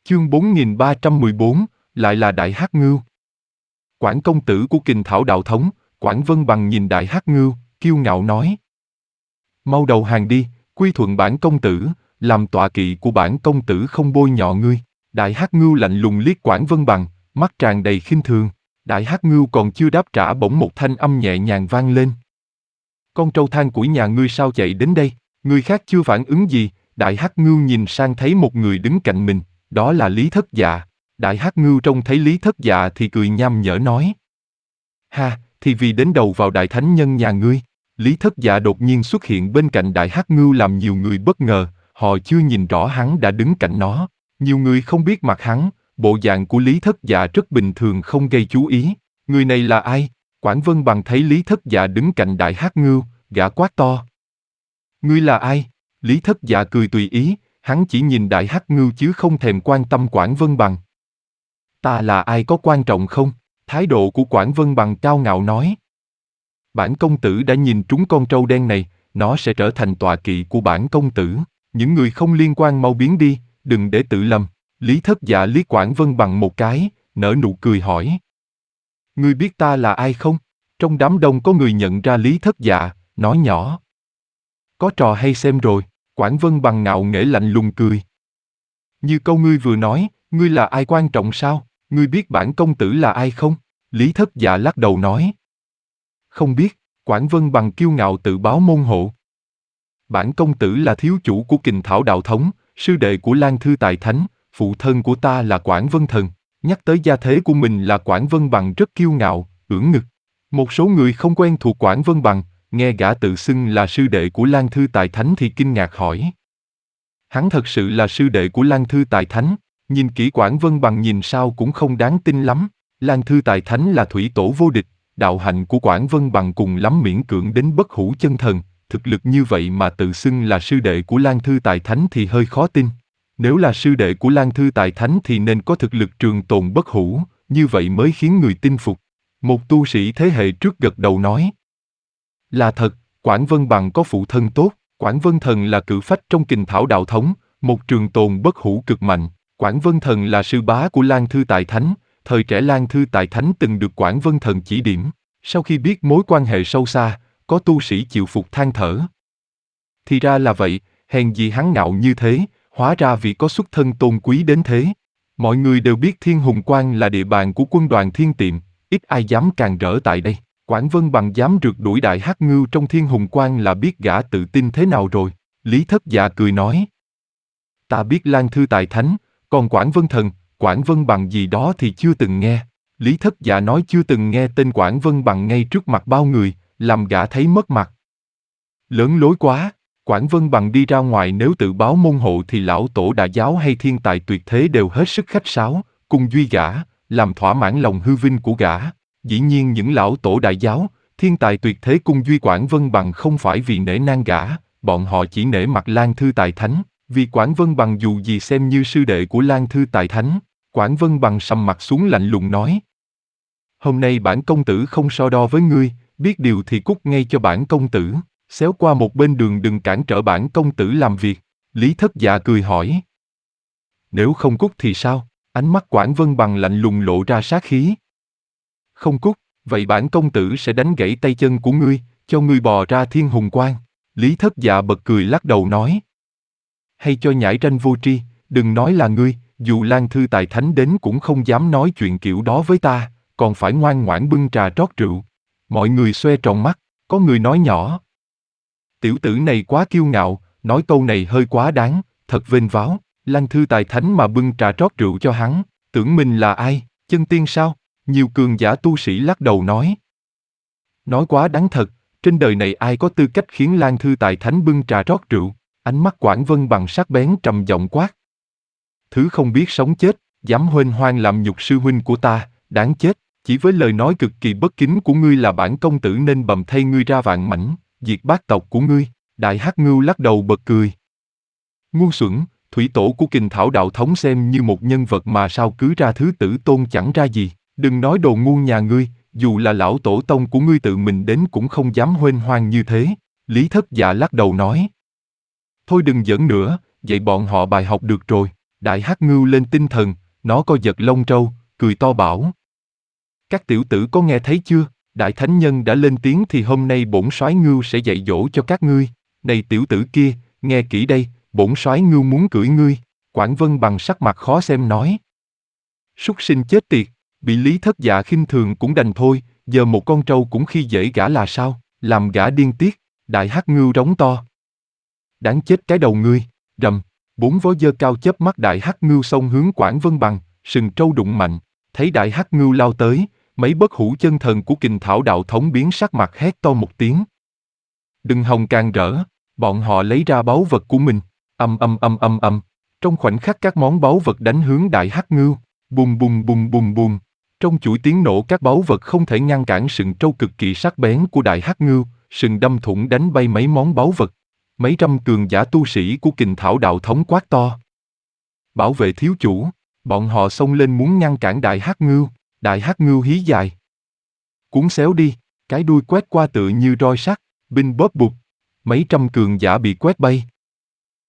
Chương 4314, lại là Đại Hắc Ngưu. Quản công tử của Kình Thảo đạo thống, Quản Vân Bằng nhìn Đại Hắc Ngưu, kiêu ngạo nói. Mau đầu hàng đi, quy thuận bản công tử, làm tọa kỵ của bản công tử không bôi nhọ ngươi. Đại Hắc Ngưu lạnh lùng liếc Quản Vân Bằng, mắt tràn đầy khinh thường. Đại Hắc Ngưu còn chưa đáp trả bỗng một thanh âm nhẹ nhàng vang lên. Con trâu than của nhà ngươi sao chạy đến đây? Người khác chưa phản ứng gì, Đại Hắc Ngưu nhìn sang thấy một người đứng cạnh mình, đó là Lý Thất Dạ. Đại Hắc Ngưu trông thấy Lý Thất Dạ thì cười nham nhở nói. Ha, thì vì đến đầu vào Đại Thánh Nhân nhà ngươi. Lý Thất Dạ đột nhiên xuất hiện bên cạnh Đại Hắc Ngưu làm nhiều người bất ngờ, họ chưa nhìn rõ hắn đã đứng cạnh nó. Nhiều người không biết mặt hắn, bộ dạng của Lý Thất Dạ rất bình thường không gây chú ý. Người này là ai? Quản Vân Bằng thấy Lý Thất Dạ đứng cạnh Đại Hắc Ngưu, gã quát to. Ngươi là ai? Lý Thất Dạ cười tùy ý, hắn chỉ nhìn Đại Hắc Ngưu chứ không thèm quan tâm Quản Vân Bằng. Ta là ai có quan trọng không? Thái độ của Quản Vân Bằng cao ngạo nói. Bản công tử đã nhìn trúng con trâu đen này, nó sẽ trở thành tọa kỵ của bản công tử. Những người không liên quan mau biến đi, đừng để tự lầm. Lý Thất Dạ liếc Quản Vân Bằng một cái, nở nụ cười hỏi. Ngươi biết ta là ai không? Trong đám đông có người nhận ra Lý Thất Dạ, nói nhỏ. Có trò hay xem rồi, Quản Vân Bằng ngạo nghễ lạnh lùng cười. Như câu ngươi vừa nói, ngươi là ai quan trọng sao? Ngươi biết bản công tử là ai không? Lý Thất Dạ lắc đầu nói. Không biết, Quản Vân Bằng kiêu ngạo tự báo môn hộ. Bản công tử là thiếu chủ của Kình Thảo đạo thống, sư đệ của Lan Thư Tài Thánh, phụ thân của ta là Quản Vân Thần. Nhắc tới gia thế của mình là Quản Vân Bằng rất kiêu ngạo, ưỡn ngực. Một số người không quen thuộc Quản Vân Bằng, nghe gã tự xưng là sư đệ của Lan Thư Tài Thánh thì kinh ngạc hỏi. Hắn thật sự là sư đệ của Lan Thư Tài Thánh, nhìn kỹ Quản Vân Bằng nhìn sao cũng không đáng tin lắm. Lan Thư Tài Thánh là thủy tổ vô địch, đạo hạnh của Quản Vân Bằng cùng lắm miễn cưỡng đến bất hủ chân thần, thực lực như vậy mà tự xưng là sư đệ của Lan Thư Tài Thánh thì hơi khó tin. Nếu là sư đệ của Lan Thư Tài Thánh thì nên có thực lực trường tồn bất hủ, như vậy mới khiến người tin phục. Một tu sĩ thế hệ trước gật đầu nói. Là thật, Quản Vân Bằng có phụ thân tốt, Quản Vân Thần là cự phách trong Kình Thảo đạo thống, một trường tồn bất hủ cực mạnh. Quản Vân Thần là sư bá của Lan Thư Tài Thánh, thời trẻ Lan Thư Tài Thánh từng được Quản Vân Thần chỉ điểm. Sau khi biết mối quan hệ sâu xa, có tu sĩ chịu phục than thở. Thì ra là vậy, hèn gì hắn ngạo như thế, hóa ra vì có xuất thân tôn quý đến thế. Mọi người đều biết Thiên Hùng Quan là địa bàn của quân đoàn Thiên Tiệm, ít ai dám càn rỡ tại đây. Quản Vân Bằng dám rượt đuổi Đại Hắc Ngưu trong Thiên Hùng Quan là biết gã tự tin thế nào rồi. Lý Thất Dạ cười nói. Ta biết Lan Thư Tài Thánh, còn Quản Vân Thần, Quản Vân Bằng gì đó thì chưa từng nghe. Lý Thất Dạ nói chưa từng nghe tên Quản Vân Bằng ngay trước mặt bao người, làm gã thấy mất mặt. Lớn lối quá, Quản Vân Bằng đi ra ngoài nếu tự báo môn hộ thì lão tổ đại giáo hay thiên tài tuyệt thế đều hết sức khách sáo, cùng duy gã, làm thỏa mãn lòng hư vinh của gã. Dĩ nhiên những lão tổ đại giáo, thiên tài tuyệt thế cung duy Quản Vân Bằng không phải vì nể nang gã, bọn họ chỉ nể mặt Lan Thư Tài Thánh, vì Quản Vân Bằng dù gì xem như sư đệ của Lan Thư Tài Thánh. Quản Vân Bằng sầm mặt xuống lạnh lùng nói. Hôm nay bản công tử không so đo với ngươi, biết điều thì cút ngay cho bản công tử, xéo qua một bên đường đừng cản trở bản công tử làm việc. Lý Thất Dạ cười hỏi. Nếu không cút thì sao? Ánh mắt Quản Vân Bằng lạnh lùng lộ ra sát khí. Không cút, vậy bản công tử sẽ đánh gãy tay chân của ngươi, cho ngươi bò ra Thiên Hùng Quan. Lý Thất Dạ bật cười lắc đầu nói. Hay cho nhãi ranh vô tri, đừng nói là ngươi, dù Lan Thư Tài Thánh đến cũng không dám nói chuyện kiểu đó với ta, còn phải ngoan ngoãn bưng trà rót rượu. Mọi người xoe tròn mắt, có người nói nhỏ. Tiểu tử này quá kiêu ngạo, nói câu này hơi quá đáng, thật vênh váo. Lan Thư Tài Thánh mà bưng trà rót rượu cho hắn, tưởng mình là ai, chân tiên sao? Nhiều cường giả tu sĩ lắc đầu nói. Nói quá đáng thật, trên đời này ai có tư cách khiến Lan Thư Tài Thánh bưng trà rót rượu? Ánh mắt Quản Vân Bằng sắc bén trầm giọng quát. Thứ không biết sống chết, dám huênh hoang làm nhục sư huynh của ta, đáng chết. Chỉ với lời nói cực kỳ bất kính của ngươi là bản công tử nên bầm thay ngươi ra vạn mảnh, diệt bát tộc của ngươi. Đại Hắc Ngưu lắc đầu bật cười. Ngu xuẩn, thủy tổ của Kình Thảo đạo thống xem như một nhân vật mà sao cứ ra thứ tử tôn chẳng ra gì. Đừng nói đồ ngu nhà ngươi, dù là lão tổ tông của ngươi tự mình đến cũng không dám huênh hoang như thế. Lý Thất Dạ lắc đầu nói. Thôi đừng giỡn nữa, dạy bọn họ bài học được rồi. Đại hắc ngưu lên tinh thần, nó co giật lông trâu, cười to bảo. Các tiểu tử có nghe thấy chưa? Đại thánh nhân đã lên tiếng thì hôm nay bổn soái ngưu sẽ dạy dỗ cho các ngươi. Này tiểu tử kia, nghe kỹ đây, bổn soái ngưu muốn cưỡi ngươi. Quảng Vân bằng sắc mặt khó xem nói. Súc sinh chết tiệt, bị Lý Thất Dạ khinh thường cũng đành thôi, giờ một con trâu cũng khi dễ gã là sao, làm gã điên tiết. Đại hắc ngưu rống to. Đáng chết cái đầu ngươi, rầm, 4 vó dơ cao chớp mắt đại hắc ngưu xông hướng Quảng Vân bằng, sừng trâu đụng mạnh, thấy đại hắc ngưu lao tới, mấy bất hủ chân thần của Kình Thảo đạo thống biến sắc mặt hét to một tiếng. Đừng hòng càng rỡ, bọn họ lấy ra báu vật của mình, ầm. Trong khoảnh khắc các món báu vật đánh hướng đại hắc ngưu, bùm bùm bùm bùm bùm. Trong chuỗi tiếng nổ các báu vật không thể ngăn cản sừng trâu cực kỳ sắc bén của đại hắc ngưu, sừng đâm thủng đánh bay mấy món báu vật. Mấy trăm cường giả tu sĩ của Kình Thảo đạo thống quát to. Bảo vệ thiếu chủ, bọn họ xông lên muốn ngăn cản đại hắc ngưu hí dài. Cuốn xéo đi, cái đuôi quét qua tựa như roi sắt, binh bóp bụt. Mấy trăm cường giả bị quét bay.